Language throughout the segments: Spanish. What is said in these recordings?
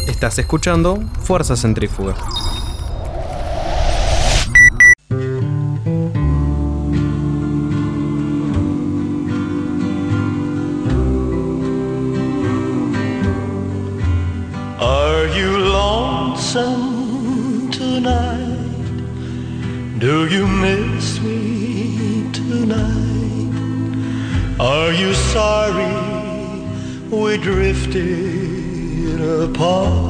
Estás escuchando Fuerza Centrífuga. Are you lonesome tonight? Do you miss me tonight? Are you sorry we drifted apart?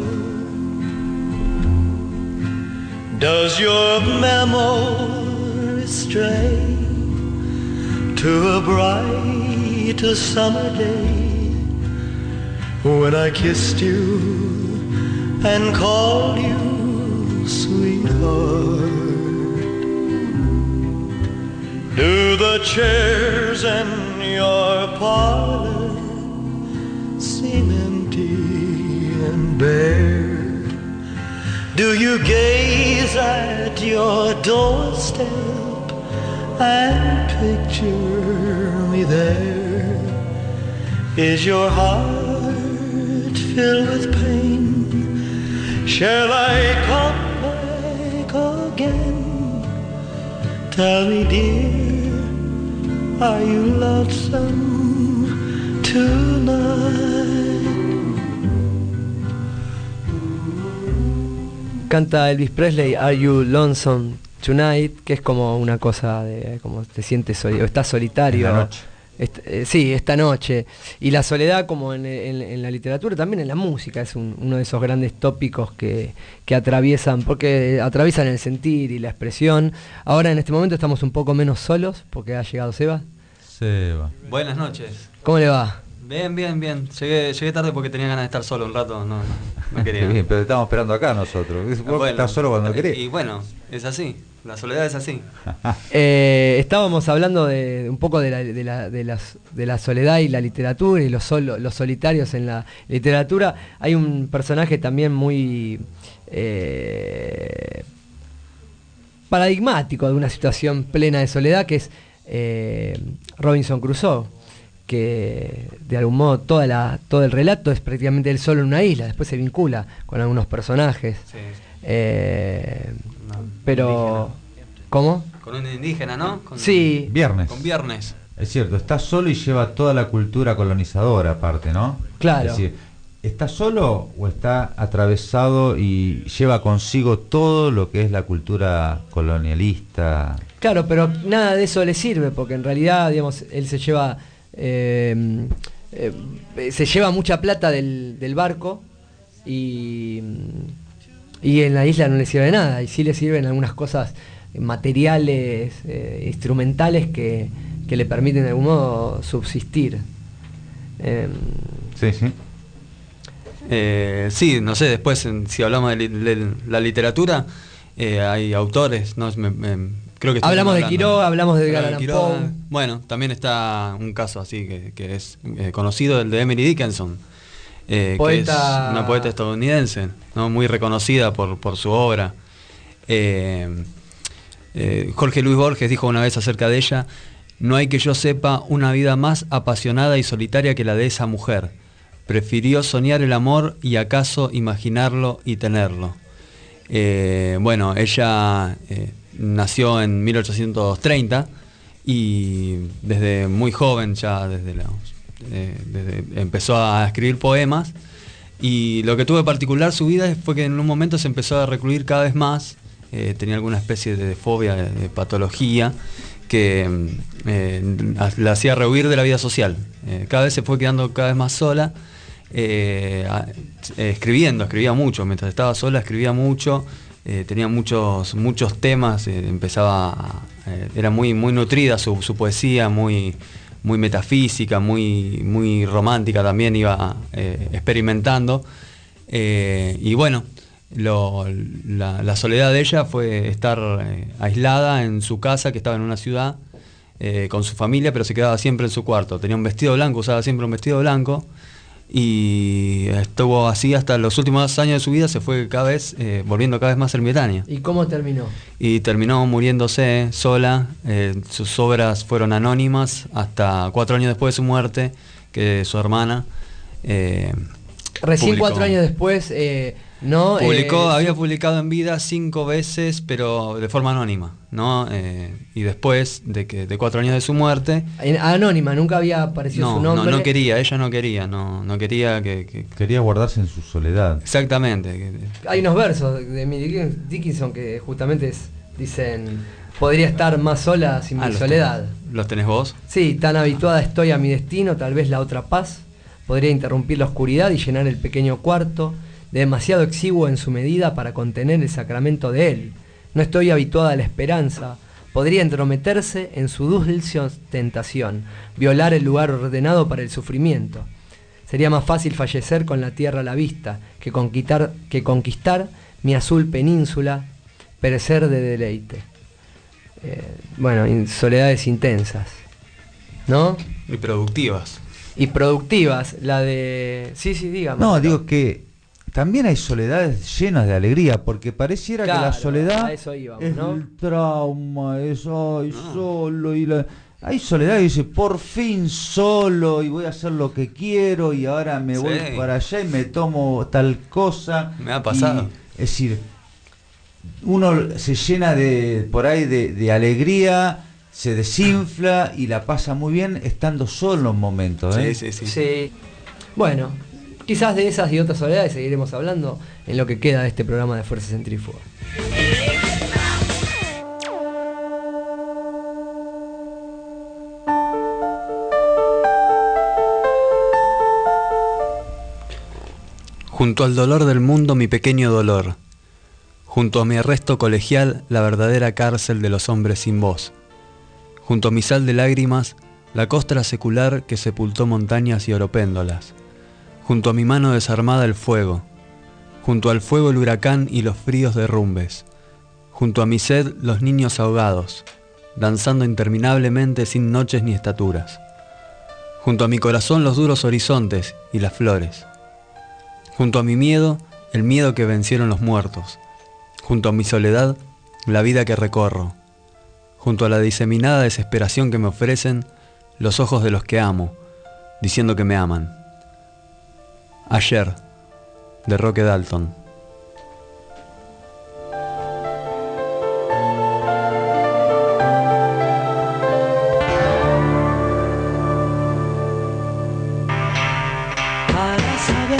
Does your memory stray to a bright summer day when I kissed you and called you sweetheart? Do the chairs in your parlor seem empty and bare? Do you gaze at your doorstep and picture me there? Is your heart filled with pain? Shall I come back again? Tell me, dear, are you lonesome tonight? Canta Elvis Presley, Are You Lonesome Tonight, que es como una cosa de como te sientes o estás solitario. En la noche. Sí, esta noche. Y la soledad, como en la literatura, también en la música, es uno de esos grandes tópicos que atraviesan, porque atraviesan el sentir y la expresión. Ahora en este momento estamos un poco menos solos, porque ha llegado Seba. Seba. Buenas noches. ¿Cómo le va? Bien. Llegué tarde porque tenía ganas de estar solo un rato, no quería. Bien, pero estamos esperando acá nosotros. Vos estás solo cuando querés. Y bueno, es así, la soledad es así. Estábamos hablando de un poco de la soledad y la literatura y los solitarios en la literatura. Hay un personaje también muy paradigmático de una situación plena de soledad, que es Robinson Crusoe, que de algún modo todo el relato es prácticamente él solo en una isla. Después se vincula con algunos personajes. Sí. Pero Indígena. ¿cómo? Con un indígena, ¿no? Sí. Viernes. Con Viernes. Es cierto, está solo y lleva toda la cultura colonizadora aparte, ¿no? Claro. Es decir, ¿está solo o está atravesado y lleva consigo todo lo que es la cultura colonialista? Claro, pero nada de eso le sirve, porque en realidad, digamos, él se lleva mucha plata del barco y en la isla no le sirve de nada, y sí le sirven algunas cosas materiales, instrumentales que le permiten de algún modo subsistir. Sí. Sí, no sé, después si hablamos de la literatura, hay autores, ¿no? Creo que hablamos de Quiroga, hablamos de Edgar Allan Poe. Bueno, también está un caso así que es conocido, el de Emily Dickinson, que es una poeta estadounidense, ¿no? Muy reconocida por su obra. Jorge Luis Borges dijo una vez acerca de ella: no hay que yo sepa una vida más apasionada y solitaria que la de esa mujer. Prefirió soñar el amor y acaso imaginarlo y tenerlo. Bueno, ella nació en 1830 y desde muy joven ya desde empezó a escribir poemas, y lo que tuvo de particular su vida fue que en un momento se empezó a recluir cada vez más, tenía alguna especie de fobia, de patología que la hacía rehuir de la vida social. Cada vez se fue quedando cada vez más sola, escribía mucho, mientras estaba sola escribía mucho. Tenía muchos temas, era muy nutrida su poesía, muy metafísica, muy romántica también, iba experimentando. Y bueno, la soledad de ella fue estar aislada en su casa, que estaba en una ciudad, con su familia, pero se quedaba siempre en su cuarto. Tenía un vestido blanco, usaba siempre un vestido blanco. Y estuvo así hasta los últimos años de su vida, se fue cada vez volviendo cada vez más ermitaña. ¿Y cómo terminó? Y terminó muriéndose sola. Sus obras fueron anónimas hasta 4 años después de su muerte, que su hermana Recién publicó. 4 años después, ¿no? Había publicado en vida 5 veces, pero de forma anónima, ¿no? Y después de 4 años de su muerte... Anónima, nunca había aparecido su nombre. No quería, ella no quería, no quería que... Quería guardarse en su soledad. Exactamente. Hay unos versos de Emily Dickinson que justamente dicen: podría estar más sola sin mi soledad. ¿Los tenés vos? Sí, tan habituada estoy a mi destino, tal vez la otra paz podría interrumpir la oscuridad y llenar el pequeño cuarto, demasiado exiguo en su medida para contener el sacramento de él. No estoy habituada a la esperanza, podría entrometerse en su dulce ostentación, violar el lugar ordenado para el sufrimiento. Sería más fácil fallecer con la tierra a la vista que conquistar mi azul península, perecer de deleite. Soledades intensas, ¿no? Y productivas. Y productivas, la de... Sí, dígame. No, digo que también hay soledades llenas de alegría, porque pareciera que la soledad a eso íbamos, es ¿no? el trauma, solo, hay soledad y dice, por fin solo, y voy a hacer lo que quiero, y ahora me voy para allá y me tomo tal cosa. Me ha pasado. Es decir, uno se llena por ahí de alegría, se desinfla y la pasa muy bien estando solo un momento, ¿eh? Sí. Bueno, quizás de esas y otras soledades seguiremos hablando en lo que queda de este programa de Fuerza Centrífuga. Junto al dolor del mundo mi pequeño dolor, junto a mi arresto colegial la verdadera cárcel de los hombres sin voz. Junto a mi sal de lágrimas, la costra secular que sepultó montañas y oropéndolas. Junto a mi mano desarmada el fuego. Junto al fuego el huracán y los fríos derrumbes. Junto a mi sed los niños ahogados, danzando interminablemente sin noches ni estaturas. Junto a mi corazón los duros horizontes y las flores. Junto a mi miedo, el miedo que vencieron los muertos. Junto a mi soledad, la vida que recorro. Junto a la diseminada desesperación que me ofrecen los ojos de los que amo, diciendo que me aman. Ayer, de Roque Dalton. Para saber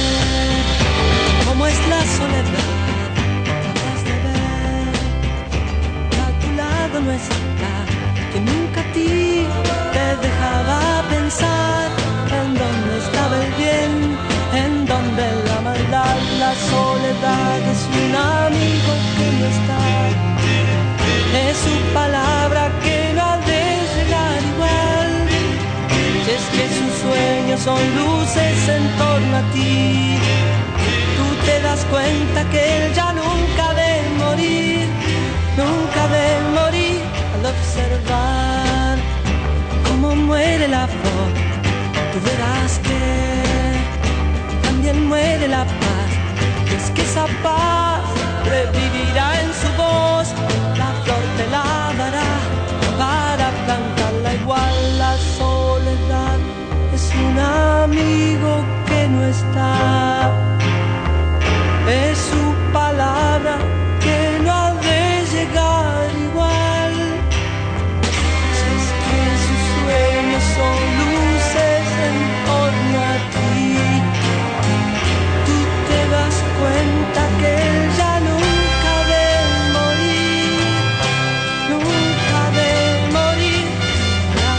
cómo es la soledad, tratas de ver que a tu lado no está, que nunca a ti te dejaba pensar en dónde estaba el bien, en dónde la maldad. La soledad es un amigo que no está, es su palabra que no ha de llegar igual. Y es que sus sueños son luces en torno a ti, tú te das cuenta que él ya nunca ha de morir, nunca ha de morir. Al observar cómo muere la flor, tú verás que también muere la paz. Y es que esa paz revivirá en su voz, la flor te la dará para plantarla igual. La soledad es un amigo que no está, es su palabra que no ha de llegar igual. Si es que sus sueños son luces en torno a ti, tú te das cuenta que él ya nunca ha de morir, nunca ha de morir. Para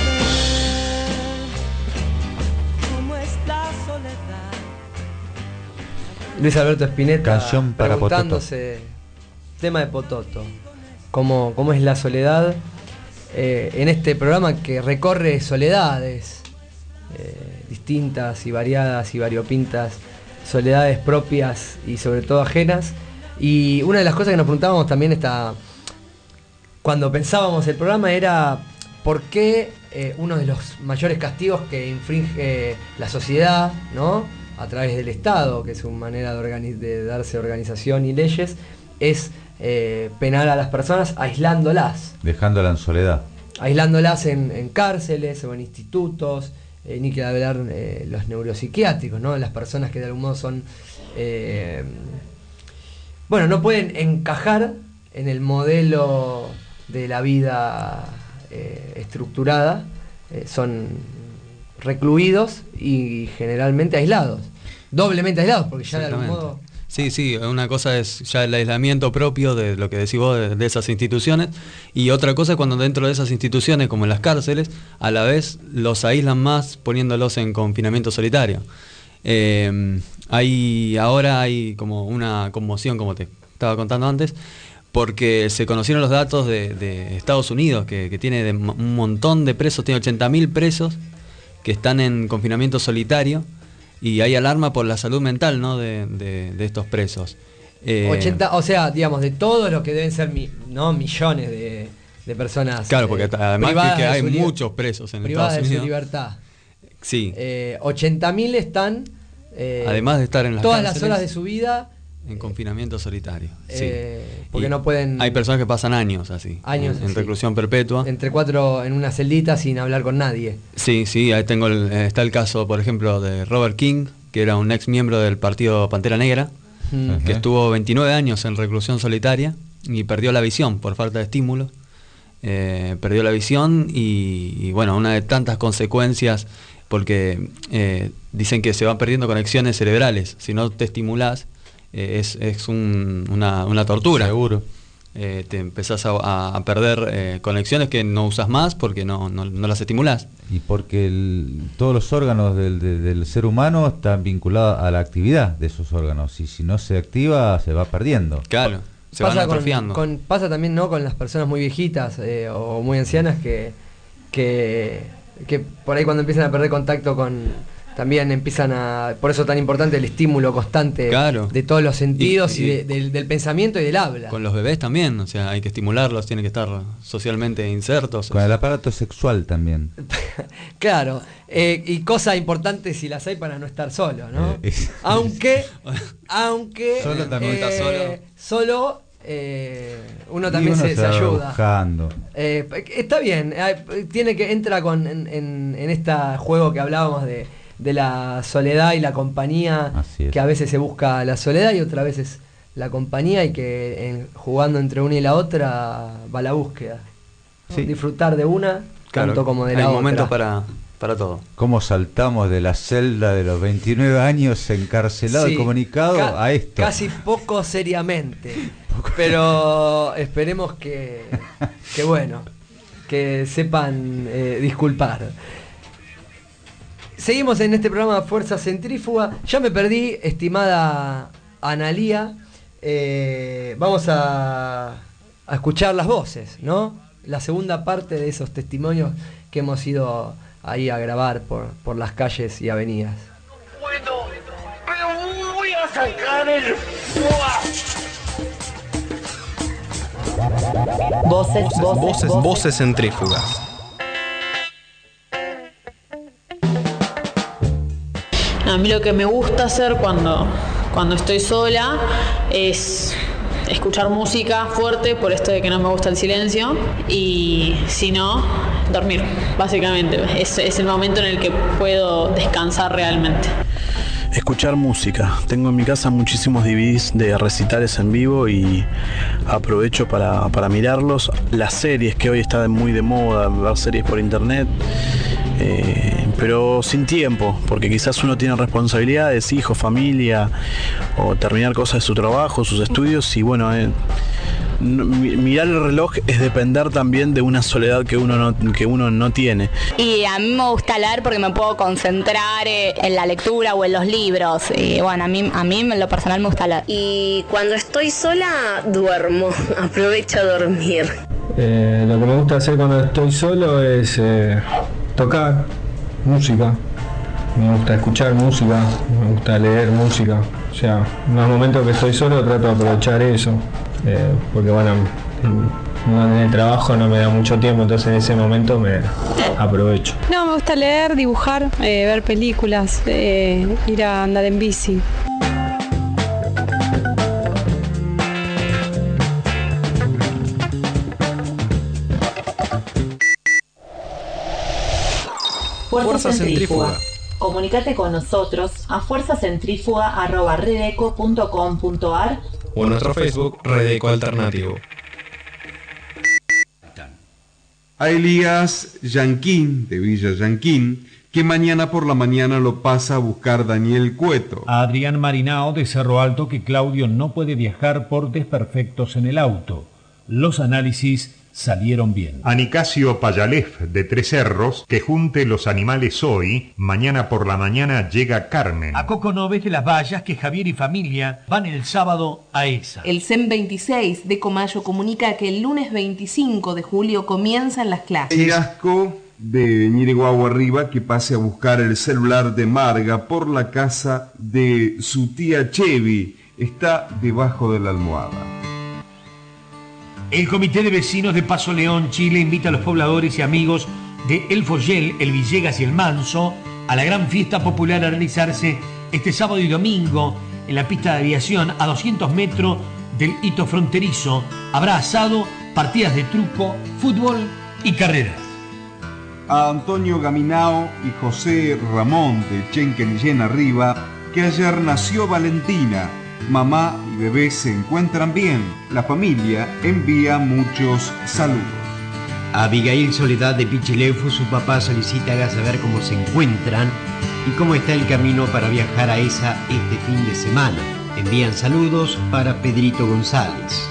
saber cómo es la soledad. Luis Alberto Spinetta, Canción para preguntándose, tema de Pototo, cómo es la soledad en este programa que recorre soledades distintas y variadas y variopintas, soledades propias y sobre todo ajenas. Y una de las cosas que nos preguntábamos también cuando pensábamos el programa era por qué uno de los mayores castigos que infringe la sociedad, ¿no?, a través del Estado, que es su manera de darse organización y leyes, es penar a las personas aislándolas. Dejándola en soledad. Aislándolas en cárceles o en institutos, ni que hablar los neuropsiquiátricos, ¿no? Las personas que de algún modo son no pueden encajar en el modelo de la vida estructurada, son recluidos y generalmente aislados, doblemente aislados, porque ya de algún modo... Sí, una cosa es ya el aislamiento propio de lo que decís vos de esas instituciones, y otra cosa es cuando dentro de esas instituciones, como en las cárceles, a la vez los aíslan más poniéndolos en confinamiento solitario. Ahora hay como una conmoción, como te estaba contando antes, porque se conocieron los datos de Estados Unidos, que tiene un montón de presos, tiene 80.000 presos que están en confinamiento solitario, y hay alarma por la salud mental, ¿no? de estos presos. 80, o sea, digamos, de todos los que deben ser millones de personas. Claro, porque además que hay muchos presos en Estados Unidos. Privadas de su libertad. Sí. 80.000 están, además de estar en las todas cárceles, las horas de su vida en confinamiento solitario. Sí. Porque y no pueden... Hay personas que pasan años así, en reclusión perpetua. Entre 4 en una celdita sin hablar con nadie. Sí, ahí tengo está el caso, por ejemplo, de Robert King, que era un ex miembro del partido Pantera Negra, que estuvo 29 años en reclusión solitaria y perdió la visión por falta de estímulo. Perdió la visión y bueno, una de tantas consecuencias, porque dicen que se van perdiendo conexiones cerebrales. Si no te estimulás, es una tortura. Seguro. Te empezás a perder conexiones que no usas más porque no las estimulás. Y porque todos los órganos del ser humano están vinculados a la actividad de esos órganos, y si no se activa se va perdiendo. Claro, se van atrofiando. Pasa también, ¿no?, con las personas muy viejitas o muy ancianas que por ahí cuando empiezan a perder contacto también empiezan por eso es tan importante el estímulo constante, claro, de todos los sentidos y del pensamiento y del habla. Con los bebés también, o sea, hay que estimularlos, tienen que estar socialmente insertos. Con el aparato sexual también. Claro, y cosas importantes si las hay para no estar solo, ¿no? Aunque solo también está solo uno también se ayuda. Buscando. Está bien, entra en este juego que hablábamos de la soledad y la compañía, que a veces se busca la soledad y otras veces la compañía, y que jugando entre una y la otra va la búsqueda. Sí. Disfrutar de una, claro, tanto como de la otra. Hay momentos para todo. ¿Cómo saltamos de la celda de los 29 años encarcelado y comunicado a esto? Casi poco seriamente. Pero esperemos que sepan disculpar. Seguimos en este programa Fuerza Centrífuga. Ya me perdí, estimada Analía. Vamos a escuchar las voces, ¿no? La segunda parte de esos testimonios que hemos ido ahí a grabar por las calles y avenidas. Bueno, pero voy a sacar el... Voces centrífugas. A mí lo que me gusta hacer cuando estoy sola es escuchar música fuerte, por esto de que no me gusta el silencio, y si no, dormir, básicamente. Es el momento en el que puedo descansar realmente. Escuchar música. Tengo en mi casa muchísimos DVDs de recitales en vivo y aprovecho para mirarlos. Las series, que hoy está muy de moda, ver series por internet, pero sin tiempo, porque quizás uno tiene responsabilidades, hijos, familia, o terminar cosas de su trabajo, sus estudios, y bueno, mirar el reloj es depender también de una soledad que uno no tiene. Y a mí me gusta leer porque me puedo concentrar en la lectura o en los libros. Y bueno, a mí en lo personal me gusta leer. Y cuando estoy sola, duermo. Aprovecho a dormir. Lo que me gusta hacer cuando estoy solo es tocar música. Me gusta escuchar música, me gusta leer música. O sea, en los momentos que estoy solo trato de aprovechar eso. Porque bueno, en el trabajo no me da mucho tiempo, entonces en ese momento me aprovecho. No, me gusta leer, dibujar, ver películas, ir a andar en bici. Fuerza Centrífuga. Comunícate con nosotros a fuerzacentrifuga@redeco.com.ar o en nuestro Facebook Redeco Alternativo. A Elías Yanquín, de Villa Yanquín, que mañana por la mañana lo pasa a buscar Daniel Cueto. A Adrián Marinao, de Cerro Alto, que Claudio no puede viajar por desperfectos en el auto. Los análisis salieron bien. A Nicasio Payalef, de Tres Cerros, que junte los animales hoy, mañana por la mañana llega Carmen. A Coco Noves de Las Vallas, que Javier y familia van el sábado a esa. El CEM 26 de Comayo comunica que el lunes 25 de julio comienzan las clases. Gasco de Ñiriguagua Arriba, que pase a buscar el celular de Marga por la casa de su tía Chevy. Está debajo de la almohada. El Comité de Vecinos de Paso León, Chile, invita a los pobladores y amigos de El Follel, El Villegas y El Manso a la gran fiesta popular a realizarse este sábado y domingo en la pista de aviación a 200 metros del hito fronterizo. Habrá asado, partidas de truco, fútbol y carreras. A Antonio Gaminao y José Ramón de Chenquenillén Arriba, que ayer nació Valentina. Mamá y bebé se encuentran bien. La familia envía muchos saludos. A Abigail Soledad de Pichileufu, su papá solicita haga saber cómo se encuentran y cómo está el camino para viajar a esa este fin de semana. Envían saludos para Pedrito González.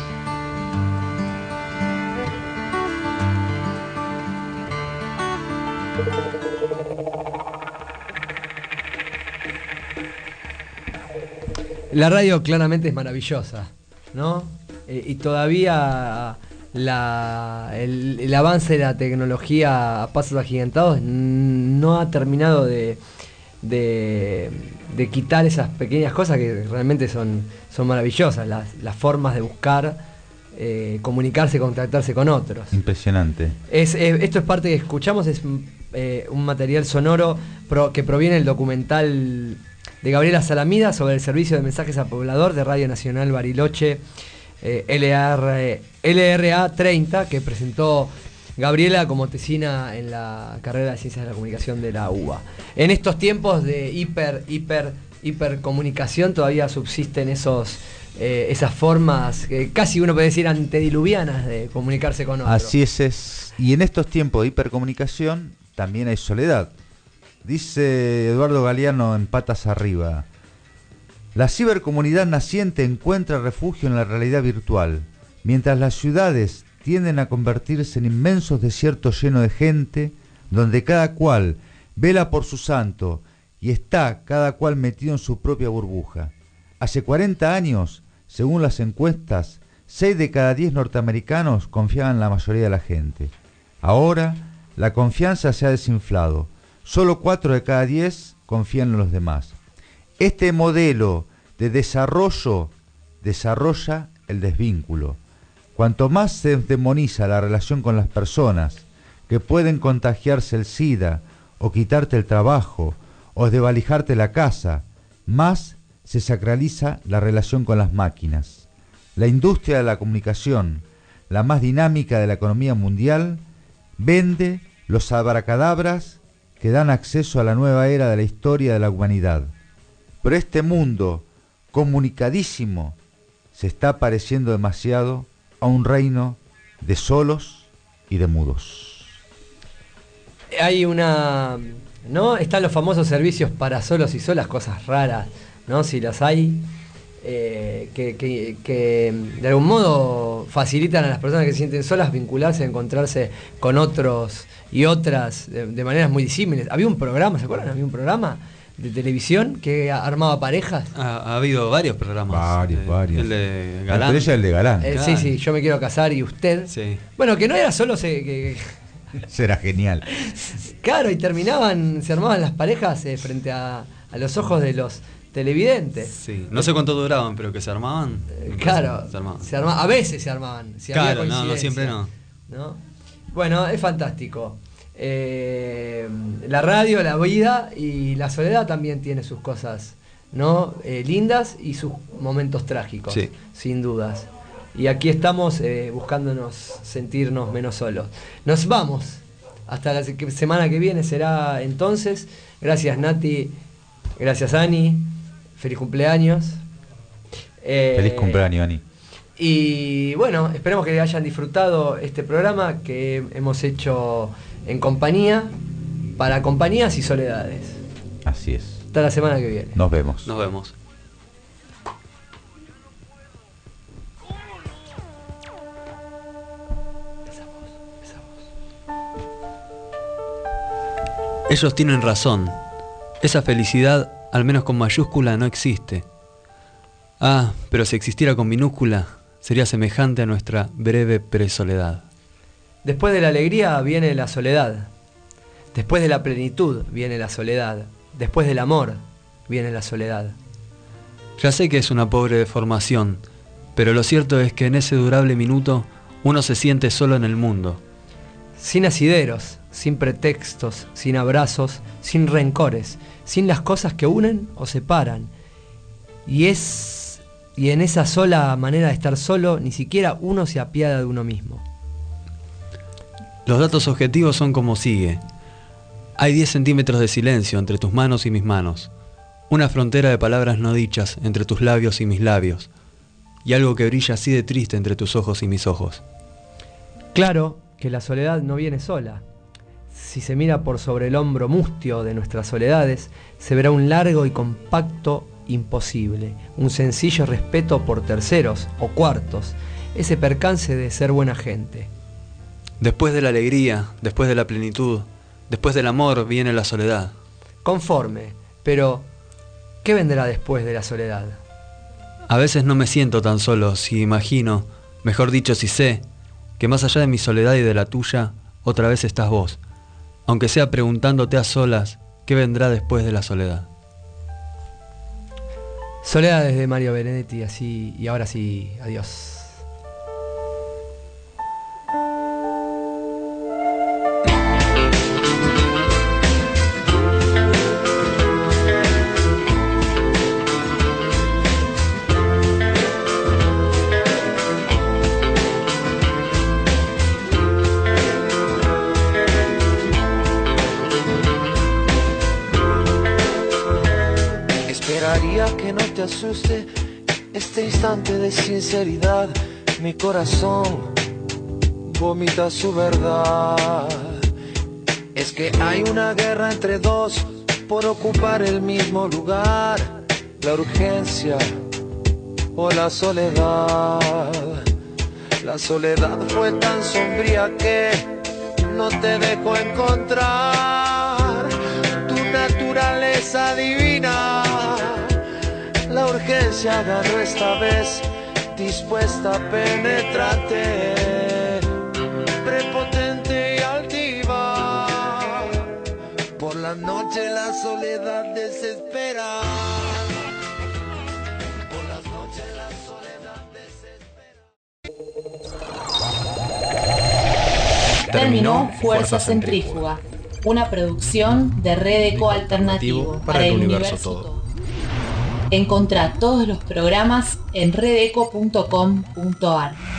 La radio claramente es maravillosa, ¿no? Y todavía el avance de la tecnología a pasos agigantados no ha terminado de quitar esas pequeñas cosas que realmente son maravillosas, las formas de buscar, comunicarse, contactarse con otros. Impresionante. Esto es parte que escuchamos, es un material sonoro que proviene del documental de Gabriela Salamida sobre el servicio de mensajes a poblador de Radio Nacional Bariloche, LRA 30, que presentó Gabriela como tesina en la carrera de Ciencias de la Comunicación de la UBA. En estos tiempos de hipercomunicación todavía subsisten esas formas que casi uno puede decir antediluvianas de comunicarse con otros. Así es. Y en estos tiempos de hipercomunicación también hay soledad. Dice Eduardo Galeano en Patas Arriba: la cibercomunidad naciente encuentra refugio en la realidad virtual, mientras las ciudades tienden a convertirse en inmensos desiertos llenos de gente, donde cada cual vela por su santo y está cada cual metido en su propia burbuja. Hace 40 años, según las encuestas, 6 de cada 10 norteamericanos confiaban en la mayoría de la gente. Ahora, la confianza se ha desinflado. Solo 4 de cada 10 confían en los demás. Este modelo de desarrollo desarrolla el desvínculo. Cuanto más se demoniza la relación con las personas que pueden contagiarse el SIDA o quitarte el trabajo o desvalijarte la casa, más se sacraliza la relación con las máquinas. La industria de la comunicación, la más dinámica de la economía mundial, vende los abracadabras que dan acceso a la nueva era de la historia de la humanidad. Pero este mundo comunicadísimo se está pareciendo demasiado a un reino de solos y de mudos. Hay ¿no? Están los famosos servicios para solos y solas, cosas raras, ¿no? Si las hay, que de algún modo facilitan a las personas que se sienten solas vincularse, encontrarse con otros y otras de maneras muy disímiles. Había un programa, ¿se acuerdan? Había un programa de televisión que armaba parejas. Ha habido varios programas. Varios. El de Galán. Pero ella el de Galán. Claro. Sí, yo me quiero casar y usted. Sí. Bueno, que no era solo Será genial. Claro, y se armaban las parejas frente a los ojos de los televidentes. Sí, no sé cuánto duraban, pero que se armaban. Claro, se armaban. A veces se armaban. Si claro, había no siempre no. Bueno, es fantástico. La radio, la vida y la soledad también tiene sus cosas, ¿no? Lindas y sus momentos trágicos, sí, sin dudas. Y aquí estamos buscándonos sentirnos menos solos. Nos vamos hasta la semana que viene será entonces. Gracias Nati, gracias Ani, feliz cumpleaños. Feliz cumpleaños, Ani. Y bueno, esperemos que hayan disfrutado este programa que hemos hecho en compañía, para compañías y soledades. Así es. Hasta la semana que viene. Nos vemos. Nos vemos. Ellos tienen razón. Esa felicidad, al menos con mayúscula, no existe. Ah, pero si existiera con minúscula, sería semejante a nuestra breve presoledad. Después de la alegría viene la soledad. Después de la plenitud viene la soledad. Después del amor viene la soledad. Ya sé que es una pobre deformación, pero lo cierto es que en ese durable minuto uno se siente solo en el mundo. Sin asideros, sin pretextos, sin abrazos, sin rencores, sin las cosas que unen o separan. Y en esa sola manera de estar solo, ni siquiera uno se apiada de uno mismo. Los datos objetivos son como sigue. Hay 10 centímetros de silencio entre tus manos y mis manos. Una frontera de palabras no dichas entre tus labios y mis labios. Y algo que brilla así de triste entre tus ojos y mis ojos. Claro que la soledad no viene sola. Si se mira por sobre el hombro mustio de nuestras soledades, se verá un largo y compacto imposible, un sencillo respeto por terceros o cuartos, ese percance de ser buena gente. Después de la alegría, después de la plenitud, después del amor viene la soledad. Conforme, pero ¿qué vendrá después de la soledad? A veces no me siento tan solo si imagino, mejor dicho si sé, que más allá de mi soledad y de la tuya, otra vez estás vos, aunque sea preguntándote a solas qué vendrá después de la soledad. Soledad desde Mario Benedetti, así, y ahora sí, adiós. Que no te asuste este instante de sinceridad. Mi corazón vomita su verdad. Es que hay una guerra entre dos por ocupar el mismo lugar. La urgencia o la soledad. La soledad fue tan sombría que no te dejó encontrar tu naturaleza divina. La urgencia ganó esta vez, dispuesta a penetrarte, prepotente y altiva. Por la noche la soledad desespera. Por las noches la soledad desespera. Terminó Fuerza Centrífuga, una producción de Red Eco Alternativo para el universo todo. Encontrá todos los programas en redeco.com.ar.